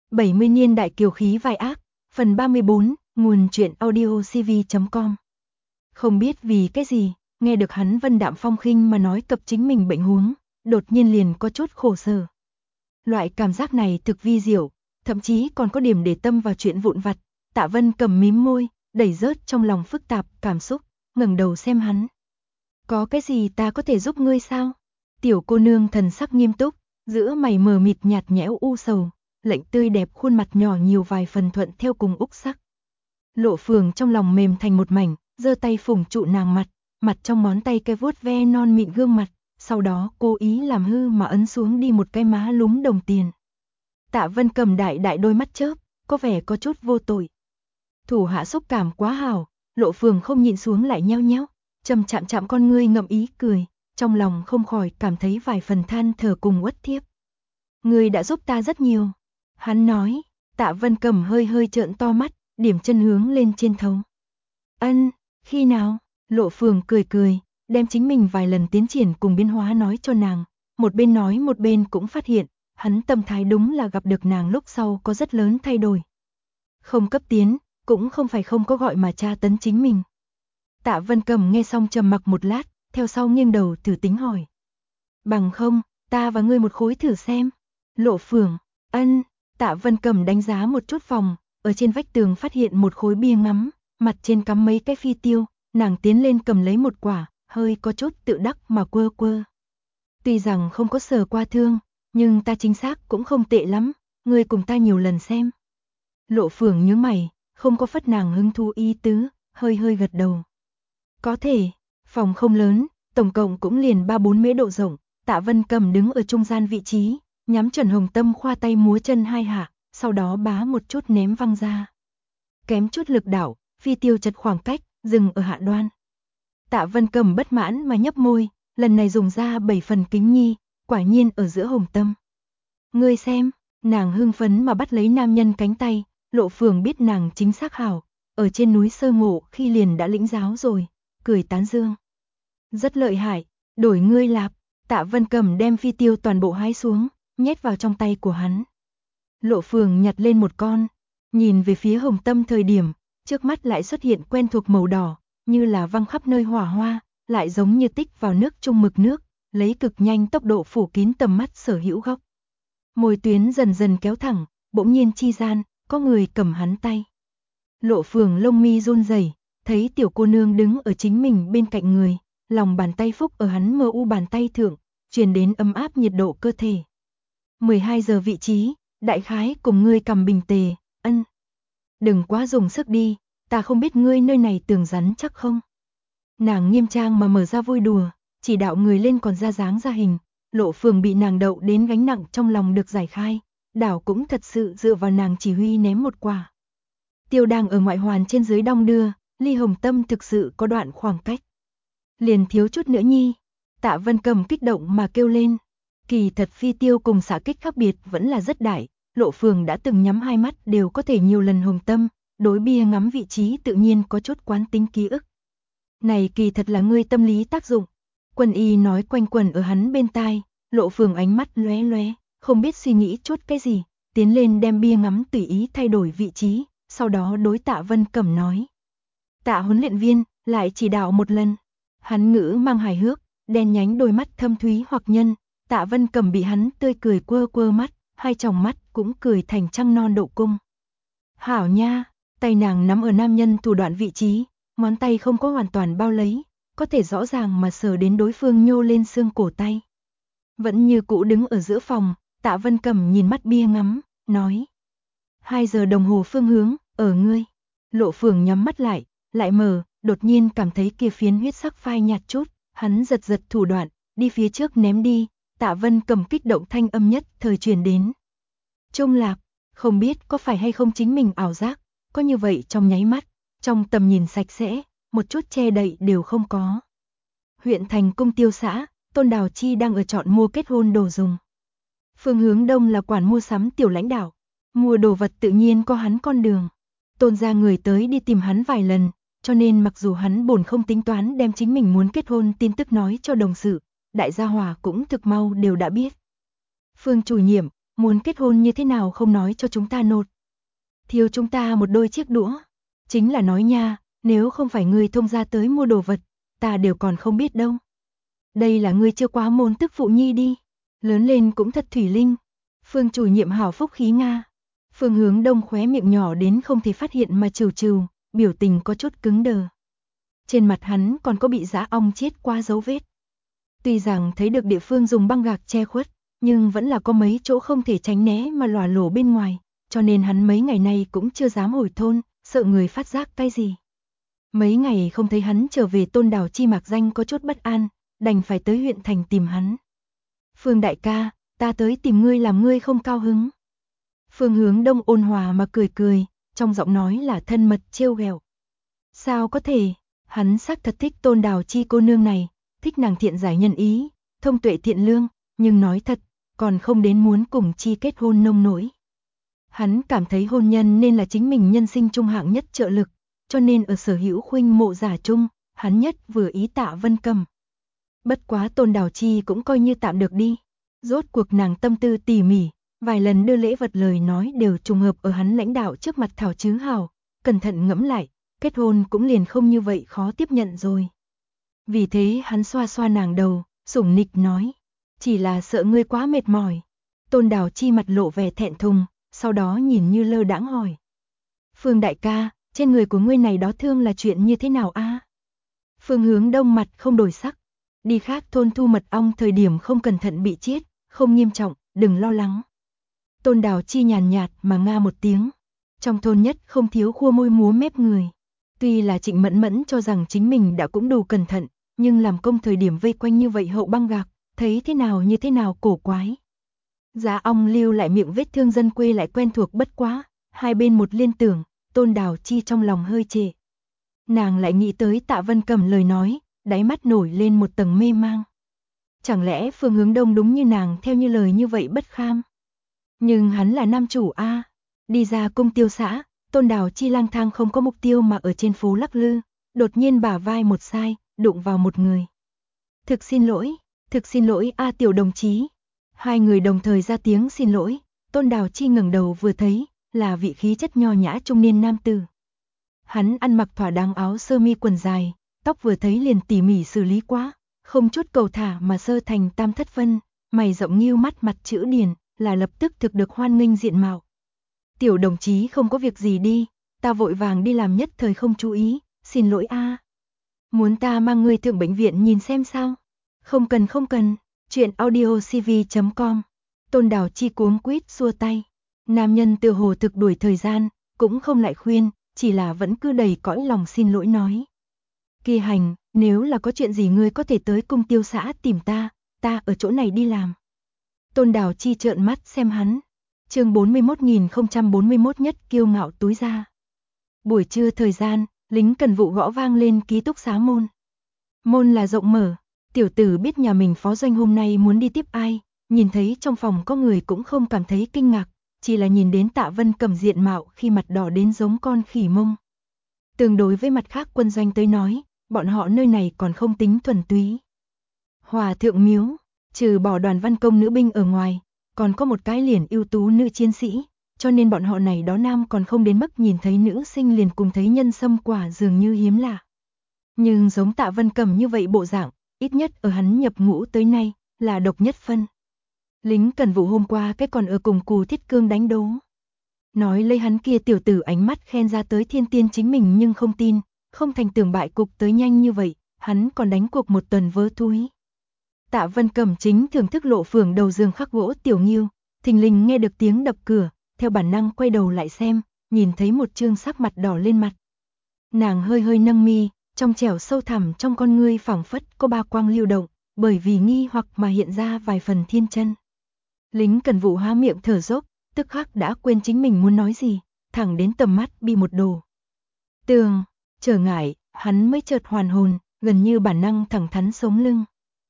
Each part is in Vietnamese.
70 niên đại kiều khí vai ác, phần 34, nguồn truyện audio cv.com. Không biết vì cái gì, nghe được hắn vân đạm phong khinh mà nói cập chính mình bệnh huống, đột nhiên liền có chút khổ sở. Loại cảm giác này thực vi diệu, thậm chí còn có điểm để tâm vào chuyện vụn vặt. Tạ Vân cầm mím môi, đẩy rớt trong lòng phức tạp cảm xúc, ngẩng đầu xem hắn. Có cái gì ta có thể giúp ngươi sao? Tiểu cô nương thần sắc nghiêm túc, giữa mày mờ mịt nhạt nhẽo u sầu, lệnh tươi đẹp khuôn mặt nhỏ nhiều vài phần thuận theo cùng úc sắc. Lộ Phường trong lòng mềm thành một mảnh, giơ tay phủng trụ nàng mặt trong ngón tay cái vuốt ve non mịn gương mặt, sau đó cố ý làm hư mà ấn xuống đi một cái má lúm đồng tiền. Tạ Vân cầm đại đại đôi mắt chớp, có vẻ có chút vô tội. Thủ hạ xúc cảm quá hảo, Lộ Phường không nhịn xuống lại nheo nheo, chạm con ngươi ngậm ý cười, trong lòng không khỏi cảm thấy vài phần than thở cùng uất thiếp. Ngươi đã giúp ta rất nhiều. Hắn nói. Tạ Vân cầm hơi trợn to mắt, điểm chân hướng lên trên thấu. Ân, khi nào? Lộ Phường cười, đem chính mình vài lần tiến triển cùng biến hóa nói cho nàng, một bên nói một bên cũng phát hiện, hắn tâm thái đúng là gặp được nàng lúc sau có rất lớn thay đổi. Không cấp tiến, cũng không phải không có gọi mà tra tấn chính mình. Tạ Vân cầm nghe xong trầm mặc một lát, theo sau nghiêng đầu thử tính hỏi. Bằng không, ta và ngươi một khối thử xem. Lộ Phường, ân. Tạ Vân cầm đánh giá một chút phòng, ở trên vách tường phát hiện một khối bia ngắm, mặt trên cắm mấy cái phi tiêu, nàng tiến lên cầm lấy một quả, hơi có chút tự đắc mà quơ quơ. Tuy rằng không có sờ qua thương, nhưng ta chính xác cũng không tệ lắm, ngươi cùng ta nhiều lần xem. Lộ Phường nhướng mày, không có phất nàng hứng thú ý tứ, hơi gật đầu. Có thể, phòng không lớn, tổng cộng cũng liền 3-4 mễ độ rộng, Tạ Vân cầm đứng ở trung gian vị trí, nhắm chuẩn Hồng Tâm khoa tay múa chân hai hạ, sau đó bá một chút ném văng ra. Kém chút lực đảo, phi tiêu chật khoảng cách, dừng ở hạ đoan. Tạ Vân cầm bất mãn mà nhấp môi, lần này dùng ra 7 phần kính nhi, quả nhiên ở giữa Hồng Tâm. Ngươi xem, nàng hưng phấn mà bắt lấy nam nhân cánh tay, Lộ Phường biết nàng chính xác hảo, ở trên núi sơ ngộ khi liền đã lĩnh giáo rồi, cười tán dương. Rất lợi hại, đổi ngươi lạp. Tạ Vân cầm đem phi tiêu toàn bộ hái xuống, nhét vào trong tay của hắn. Lộ Phường nhặt lên một con, nhìn về phía Hồng Tâm thời điểm, trước mắt lại xuất hiện quen thuộc màu đỏ, như là văng khắp nơi hỏa hoa, lại giống như tích vào nước chung mực nước, lấy cực nhanh tốc độ phủ kín tầm mắt sở hữu góc. Môi tuyến dần dần kéo thẳng, bỗng nhiên chi gian, có người cầm hắn tay. Lộ Phường lông mi run rẩy, thấy tiểu cô nương đứng ở chính mình bên cạnh người, lòng bàn tay phúc ở hắn mơ u bàn tay thượng, truyền đến ấm áp nhiệt độ cơ thể. 12 giờ vị trí, đại khái cùng ngươi cầm bình tề, ân. Đừng quá dùng sức đi, ta không biết ngươi nơi này tường rắn chắc không. Nàng nghiêm trang mà mở ra vui đùa, chỉ đạo người lên còn ra dáng ra hình, Lộ Phường bị nàng đậu đến gánh nặng trong lòng được giải khai, đảo cũng thật sự dựa vào nàng chỉ huy ném một quả. Tiêu đang ở ngoại hoàn trên dưới đong đưa, ly Hồng Tâm thực sự có đoạn khoảng cách. Liền thiếu chút nữa nhi. Tạ Vân cầm kích động mà kêu lên. Kỳ thật phi tiêu cùng xạ kích khác biệt vẫn là rất đại, Lộ Phường đã từng nhắm hai mắt đều có thể nhiều lần Hồng Tâm, đối bia ngắm vị trí tự nhiên có chút quán tính ký ức. Này kỳ thật là ngươi tâm lý tác dụng. Quân y nói quanh quẩn ở hắn bên tai, Lộ Phường ánh mắt lóe lóe, không biết suy nghĩ chút cái gì, tiến lên đem bia ngắm tùy ý thay đổi vị trí, sau đó đối Tạ Vân Cẩm nói. Tạ huấn luyện viên, lại chỉ đạo một lần. Hắn ngữ mang hài hước, đen nhánh đôi mắt thâm thúy hoặc nhân, Tạ Vân Cẩm bị hắn tươi cười quơ mắt, hai tròng mắt cũng cười thành trăng non độ cung. Hảo nha, tay nàng nắm ở nam nhân thủ đoạn vị trí, ngón tay không có hoàn toàn bao lấy, có thể rõ ràng mà sờ đến đối phương nhô lên xương cổ tay. Vẫn như cũ đứng ở giữa phòng, Tạ Vân Cẩm nhìn mắt bia ngắm, nói. 2 giờ đồng hồ phương hướng, ở ngươi. Lộ Phường nhắm mắt lại mở, đột nhiên cảm thấy kia phiến huyết sắc phai nhạt chút, hắn giật thủ đoạn, đi phía trước ném đi, Tạ Vân cầm kích động thanh âm nhất thời truyền đến. Trung lạc, không biết có phải hay không chính mình ảo giác, có như vậy trong nháy mắt, trong tầm nhìn sạch sẽ, một chút che đậy đều không có. Huyện thành Cung Tiêu xã, Tôn Đào Chi đang ở chọn mua kết hôn đồ dùng. Phương hướng đông là quản mua sắm tiểu lãnh đạo, mua đồ vật tự nhiên có hắn con đường. Tôn gia người tới đi tìm hắn vài lần, cho nên mặc dù hắn bổn không tính toán đem chính mình muốn kết hôn tin tức nói cho đồng sự, đại gia hòa cũng thực mau đều đã biết. Phương chủ nhiệm, muốn kết hôn như thế nào không nói cho chúng ta nột. Thiếu chúng ta một đôi chiếc đũa. Chính là nói nha, nếu không phải ngươi thông gia tới mua đồ vật, ta đều còn không biết đâu. Đây là ngươi chưa quá môn tức phụ nhi đi. Lớn lên cũng thật thủy linh. Phương chủ nhiệm hảo phúc khí Nga. Phương Hướng Đông khóe miệng nhỏ đến không thể phát hiện mà trừ trừ, biểu tình có chút cứng đờ. Trên mặt hắn còn có bị dã ong chết qua dấu vết. Tuy rằng thấy được địa phương dùng băng gạc che khuất, nhưng vẫn là có mấy chỗ không thể tránh né mà lòa lổ bên ngoài, cho nên hắn mấy ngày nay cũng chưa dám hồi thôn, sợ người phát giác cái gì. Mấy ngày không thấy hắn trở về, Tôn Đào Chi mạc danh có chút bất an, đành phải tới huyện thành tìm hắn. Phương đại ca, ta tới tìm ngươi làm ngươi không cao hứng. Phương Hướng Đông ôn hòa mà cười cười, trong giọng nói là thân mật trêu ghẹo. Sao có thể, hắn xác thật thích Tôn Đào Chi cô nương này, thích nàng thiện giải nhân ý, thông tuệ thiện lương, nhưng nói thật, còn không đến muốn cùng Chi kết hôn nông nỗi. Hắn cảm thấy hôn nhân nên là chính mình nhân sinh trung hạng nhất trợ lực, cho nên ở sở hữu khuynh mộ giả chung, hắn nhất vừa ý Tạ Vân Cầm. Bất quá Tôn Đào Chi cũng coi như tạm được đi, rốt cuộc nàng tâm tư tỉ mỉ, vài lần đưa lễ vật lời nói đều trùng hợp ở hắn lãnh đạo trước mặt thảo chứ hào, cẩn thận ngẫm lại, kết hôn cũng liền không như vậy khó tiếp nhận rồi. Vì thế hắn xoa xoa nàng đầu, sủng nịch nói, chỉ là sợ ngươi quá mệt mỏi. Tôn Đào Chi mặt lộ vẻ thẹn thùng, sau đó nhìn như lơ đãng hỏi. Phương đại ca, trên người của ngươi này đó thương là chuyện như thế nào a? Phương Hướng Đông mặt không đổi sắc, đi khác thôn thu mật ong thời điểm không cẩn thận bị chết, không nghiêm trọng, đừng lo lắng. Tôn Đào Chi nhàn nhạt mà nga một tiếng, trong thôn nhất không thiếu khua môi múa mép người. Tuy là Trịnh Mẫn Mẫn cho rằng chính mình đã cũng đủ cẩn thận, nhưng làm công thời điểm vây quanh như vậy hậu băng gạc, thấy thế nào như thế nào cổ quái. Giá ong lưu lại miệng vết thương dân quê lại quen thuộc bất quá, hai bên một liên tưởng, Tôn Đào Chi trong lòng hơi trệ. Nàng lại nghĩ tới Tạ Vân Cầm lời nói, đáy mắt nổi lên một tầng mê mang. Chẳng lẽ Phương Hướng Đông đúng như nàng theo như lời như vậy bất kham? Nhưng hắn là nam chủ a. Đi ra cung tiêu xã, Tôn Đào Chi lang thang không có mục tiêu mà ở trên phố lắc lư, đột nhiên bả vai một sai, đụng vào một người. Thực xin lỗi a tiểu đồng chí. Hai người đồng thời ra tiếng xin lỗi, Tôn Đào Chi ngẩng đầu vừa thấy, là vị khí chất nho nhã trung niên nam tử. Hắn ăn mặc thỏa đáng áo sơ mi quần dài, tóc vừa thấy liền tỉ mỉ xử lý quá, không chút cầu thả mà sơ thành tam thất phân, mày rộng nghiêu mắt mặt chữ điển, là lập tức thực được hoan nghênh diện mạo. Tiểu đồng chí không có việc gì đi, ta vội vàng đi làm nhất thời không chú ý, xin lỗi a. Muốn ta mang ngươi thượng bệnh viện nhìn xem sao? Không cần, chuyện audiocv.com. Tôn Đào Chi cuống quýt xua tay. Nam nhân tựa hồ thực đuổi thời gian, cũng không lại khuyên, chỉ là vẫn cứ đầy cõi lòng xin lỗi nói. Kỳ hành, nếu là có chuyện gì ngươi có thể tới cung tiêu xã tìm ta ở chỗ này đi làm. Tôn Đào Chi trợn mắt xem hắn. Chương 41041 nhất kiêu ngạo túi ra. Buổi trưa thời gian, lính cần vụ gõ vang lên ký túc xá môn. Môn là rộng mở, tiểu tử biết nhà mình phó doanh hôm nay muốn đi tiếp ai, nhìn thấy trong phòng có người cũng không cảm thấy kinh ngạc, chỉ là nhìn đến Tạ Vân Cầm diện mạo khi mặt đỏ đến giống con khỉ mông. Tương đối với mặt khác quân doanh tới nói, bọn họ nơi này còn không tính thuần túy. Hòa thượng miếu, trừ bỏ đoàn văn công nữ binh ở ngoài, còn có một cái liền ưu tú nữ chiến sĩ, cho nên bọn họ này đó nam còn không đến mức nhìn thấy nữ sinh liền cùng thấy nhân sâm quả dường như hiếm lạ. Nhưng giống Tạ Vân Cầm như vậy bộ dạng, ít nhất ở hắn nhập ngũ tới nay, là độc nhất phân. Lính cần vụ hôm qua cái còn ở cùng Cù Thiết Cương đánh đố. Nói lấy hắn kia tiểu tử ánh mắt khen ra tới thiên tiên chính mình nhưng không tin, không thành tưởng bại cục tới nhanh như vậy, hắn còn đánh cuộc một tuần vớ túi. Tạ Vân Cầm chính thưởng thức lộ phường đầu giường khắc gỗ tiểu nghiêu, thình lình nghe được tiếng đập cửa, theo bản năng quay đầu lại xem, nhìn thấy một trương sắc mặt đỏ lên mặt. Nàng hơi hơi nâng mi, trong trẻo sâu thẳm trong con ngươi phảng phất có ba quang lưu động, bởi vì nghi hoặc mà hiện ra vài phần thiên chân. Lính cần vụ há miệng thở dốc, tức khắc đã quên chính mình muốn nói gì, thẳng đến tầm mắt bị một đồ. Tường, trở ngại, hắn mới chợt hoàn hồn, gần như bản năng thẳng thắn sống lưng.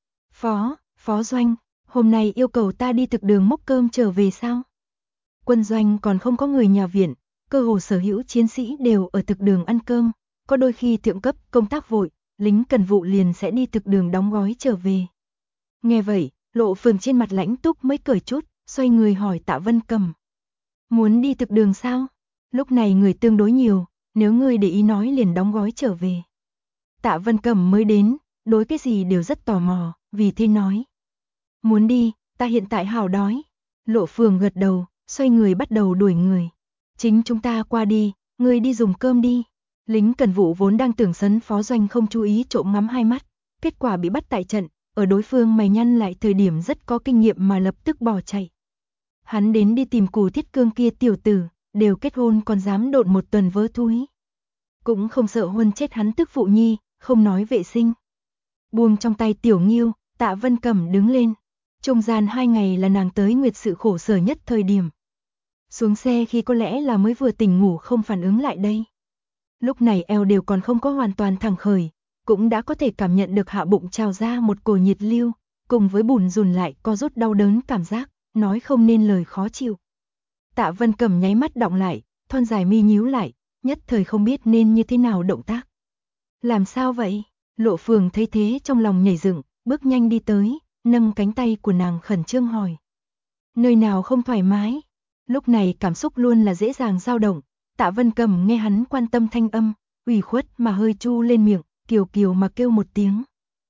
Phó doanh, hôm nay yêu cầu ta đi thực đường mốc cơm trở về sao? Quân doanh còn không có người nhà viện, cơ hồ sở hữu chiến sĩ đều ở thực đường ăn cơm, có đôi khi thượng cấp công tác vội, lính cần vụ liền sẽ đi thực đường đóng gói trở về. Nghe vậy, lộ phường trên mặt lãnh túc mới cười chút, xoay người hỏi Tạ Vân Cầm. Muốn đi thực đường sao? Lúc này người tương đối nhiều, nếu ngươi để ý nói liền đóng gói trở về. Tạ Vân Cầm mới đến, đối cái gì đều rất tò mò, vì thế nói. Muốn đi, ta hiện tại hào đói. Lộ Phường gật đầu, xoay người bắt đầu đuổi người. Chính chúng ta qua đi, ngươi đi dùng cơm đi. Lính cần vụ vốn đang tưởng Sấn Phó Doanh không chú ý trộm ngắm hai mắt, kết quả bị bắt tại trận, ở đối phương mày nhăn lại thời điểm rất có kinh nghiệm mà lập tức bỏ chạy. Hắn đến đi tìm Cù Thiết Cương kia tiểu tử, đều kết hôn còn dám độn một tuần vớ thúi. Cũng không sợ huân chết hắn tức phụ nhi, không nói vệ sinh. Buông trong tay tiểu nghiêu, Tạ Vân Cầm đứng lên. Trung gian 2 ngày là nàng tới nguyệt sự khổ sở nhất thời điểm. Xuống xe khi có lẽ là mới vừa tỉnh ngủ không phản ứng lại đây. Lúc này eo đều còn không có hoàn toàn thẳng khởi, cũng đã có thể cảm nhận được hạ bụng trào ra một cổ nhiệt lưu, cùng với bùn rùn lại co rút đau đớn cảm giác, nói không nên lời khó chịu. Tạ Vân Cầm nháy mắt đọng lại, thon dài mi nhíu lại, nhất thời không biết nên như thế nào động tác. Làm sao vậy? Lộ Phường thấy thế trong lòng nhảy dựng, bước nhanh đi tới, nâng cánh tay của nàng khẩn trương hỏi. Nơi nào không thoải mái? Lúc này cảm xúc luôn là dễ dàng dao động. Tạ Vân Cầm nghe hắn quan tâm thanh âm, ủy khuất mà hơi chu lên miệng, kiều kiều mà kêu một tiếng.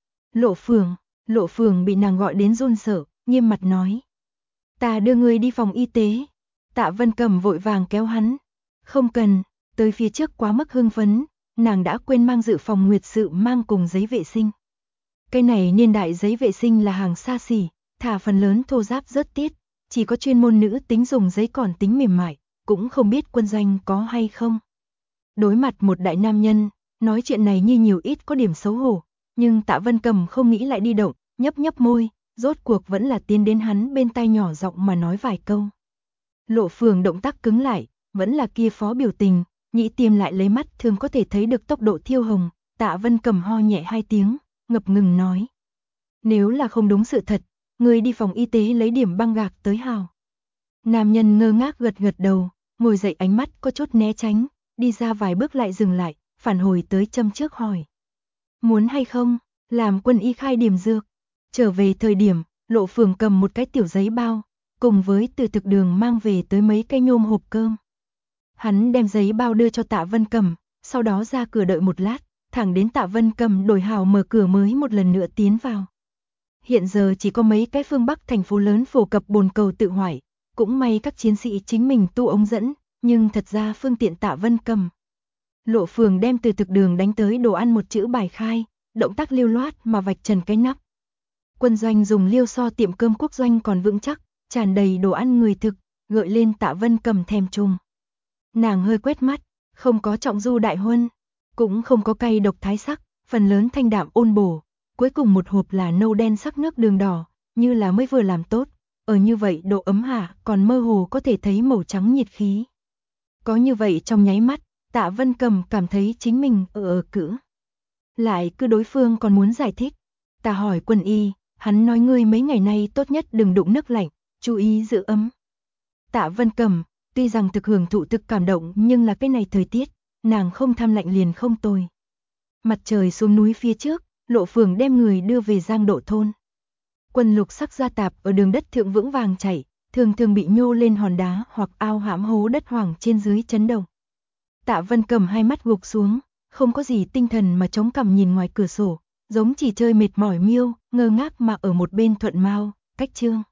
Lộ Phường bị nàng gọi đến run sợ, nghiêm mặt nói. Ta đưa ngươi đi phòng y tế. Tạ Vân Cầm vội vàng kéo hắn. Không cần, tới phía trước quá mức hưng phấn, nàng đã quên mang dự phòng nguyệt sự mang cùng giấy vệ sinh. Cái này niên đại giấy vệ sinh là hàng xa xỉ, thả phần lớn thô ráp rớt tiết, chỉ có chuyên môn nữ tính dùng giấy còn tính mềm mại, cũng không biết quân doanh có hay không. Đối mặt một đại nam nhân, nói chuyện này như nhiều ít có điểm xấu hổ, nhưng Tạ Vân Cầm không nghĩ lại đi động, nhấp nhấp môi, rốt cuộc vẫn là tiến đến hắn bên tai nhỏ giọng mà nói vài câu. Lộ Phường động tác cứng lại, vẫn là kia phó biểu tình, nhĩ tiêm lại lấy mắt thường có thể thấy được tốc độ thiêu hồng. Tạ Vân Cầm ho nhẹ 2 tiếng, ngập ngừng nói. Nếu là không đúng sự thật, người đi phòng y tế lấy điểm băng gạc tới hào. Nam nhân ngơ ngác gật gật đầu, ngồi dậy ánh mắt có chút né tránh, đi ra vài bước lại dừng lại, phản hồi tới châm trước hỏi. Muốn hay không, làm quân y khai điểm dược. Trở về thời điểm, Lộ Phường cầm một cái tiểu giấy bao, cùng với từ thực đường mang về tới mấy cái nhôm hộp cơm. Hắn đem giấy bao đưa cho Tạ Vân Cầm, sau đó ra cửa đợi một lát, thẳng đến Tạ Vân Cầm đổi hào mở cửa mới một lần nữa tiến vào. Hiện giờ chỉ có mấy cái phương Bắc thành phố lớn phổ cập bồn cầu tự hoại, cũng may các chiến sĩ chính mình tu ống dẫn, nhưng thật ra phương tiện Tạ Vân Cầm. Lộ Phường đem từ thực đường đánh tới đồ ăn một chữ bài khai, động tác lưu loát mà vạch trần cái nắp. Quân doanh dùng liêu so tiệm cơm quốc doanh còn vững chắc, tràn đầy đồ ăn người thực, gợi lên Tạ Vân Cầm thèm trùng. Nàng hơi quét mắt, không có trọng du đại huân, cũng không có cay độc thái sắc, phần lớn thanh đạm ôn bổ, cuối cùng một hộp là nâu đen sắc nước đường đỏ, như là mới vừa làm tốt, ở như vậy độ ấm hạ còn mơ hồ có thể thấy màu trắng nhiệt khí. Có như vậy trong nháy mắt, Tạ Vân Cầm cảm thấy chính mình ở cữ. Lại cứ đối phương còn muốn giải thích. Ta hỏi quân y, hắn nói ngươi mấy ngày nay tốt nhất đừng đụng nước lạnh, chú ý giữ ấm. Tạ Vân Cầm, tuy rằng thực hưởng thụ thực cảm động nhưng là cái này thời tiết, nàng không tham lạnh liền không tồi. Mặt trời xuống núi phía trước, Lộ Phường đem người đưa về Giang Độ thôn. Quân lục sắc gia tạp ở đường đất thượng vững vàng chảy, thường thường bị nhô lên hòn đá hoặc ao hãm hố đất hoang trên dưới chấn động. Tạ Vân Cầm hai mắt gục xuống, không có gì tinh thần mà chống cằm nhìn ngoài cửa sổ, giống chỉ chơi mệt mỏi miêu, ngơ ngác mà ở một bên thuận mau, cách chương.